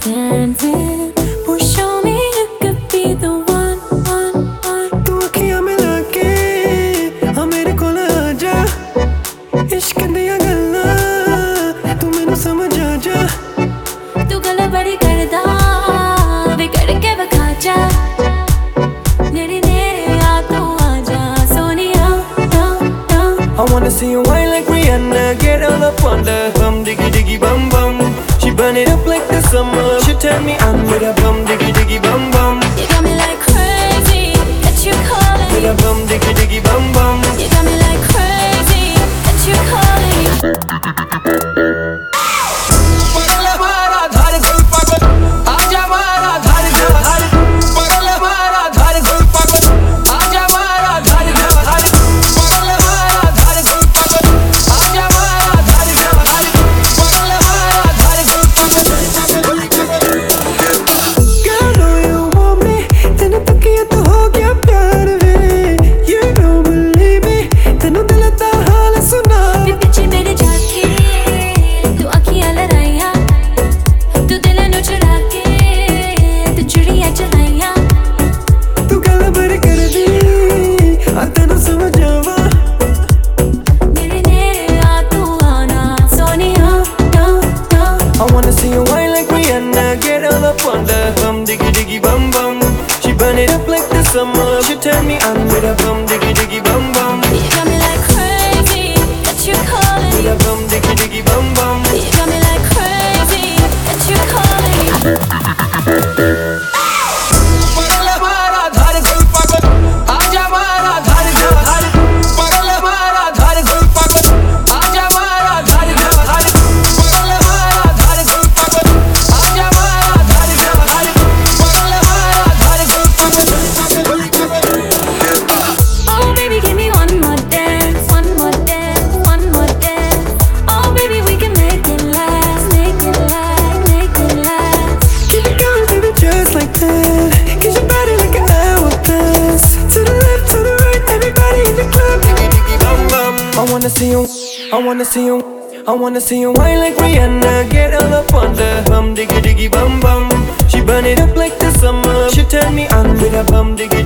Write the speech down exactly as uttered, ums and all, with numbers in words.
dancing. Push show me you could be the one, one, one. तू अखियां मिला के आ मेरे कोल आजा, इश्क दियां गल्लां तू मैनू समझ आ जा। तू गल बड़ी करदा वे करके विखा जा, नेड़े नेड़े आ तू आजा Sonia. I wanna see you whine like Rihanna, get all up on the bum diggy diggy bum bum. She burn it up like the summer. She turn me on with a bum diggy diggy bum bum. You got me like crazy, that you calling With me. a bum diggy diggy bum bum. You got me like crazy, that you calling me. पगल मारा धार गुल पागल, आजा मारा धार धार। पगल मारा धार गुल पागल, आजा मारा धार धार। पगल मारा धार गुल पागल, आजा मारा धार धार। पगल मारा धार गुल पागल। Girl, know you want me, तेनू तकिया तो हो गया प्यार वे। You don't believe me, तेनू दिल दा हाल सुना। वे पीछे मेरे जाके तू अखियां लड़ाइया, तू दिल नू चुरा के तू चुड़ियां चलाइया। तू गल बड़ी कर दी, आ तेनू समझ आवा। नेड़े नेड़े आ तू आना Sonia. I wanna see you whine like Rihanna, get all up on the bum diggy diggy bum bum. She burn it up like the summer. She turn me on with a bum diggy diggy bum bum. You got me like crazy, that you calling With me. a bum diggy diggy bum bum. You got me like crazy, that you calling me. पगल मारा धार गुल पागल, आजा मारा धार धार। पगल मारा धार गुल पागल, आजा मारा धार धार। पगल मारा धार गुल पागल, आजा मारा धार धार। पगल मारा धार गुल पागल। Oh baby, give me one more dance, one more dance, one more dance. Oh baby, we can make it last, make it last, make it last. Keep it going, baby, just like that. Get your body like an hourglass. To the left, to the right, everybody in the club. Diggy diggy bum bum. I wanna see you, I wanna see you, I wanna see you whine like Rihanna. Get all up on the bum diggy diggy bum bum. She burn it up like the summer. She turn me on with a bum diggy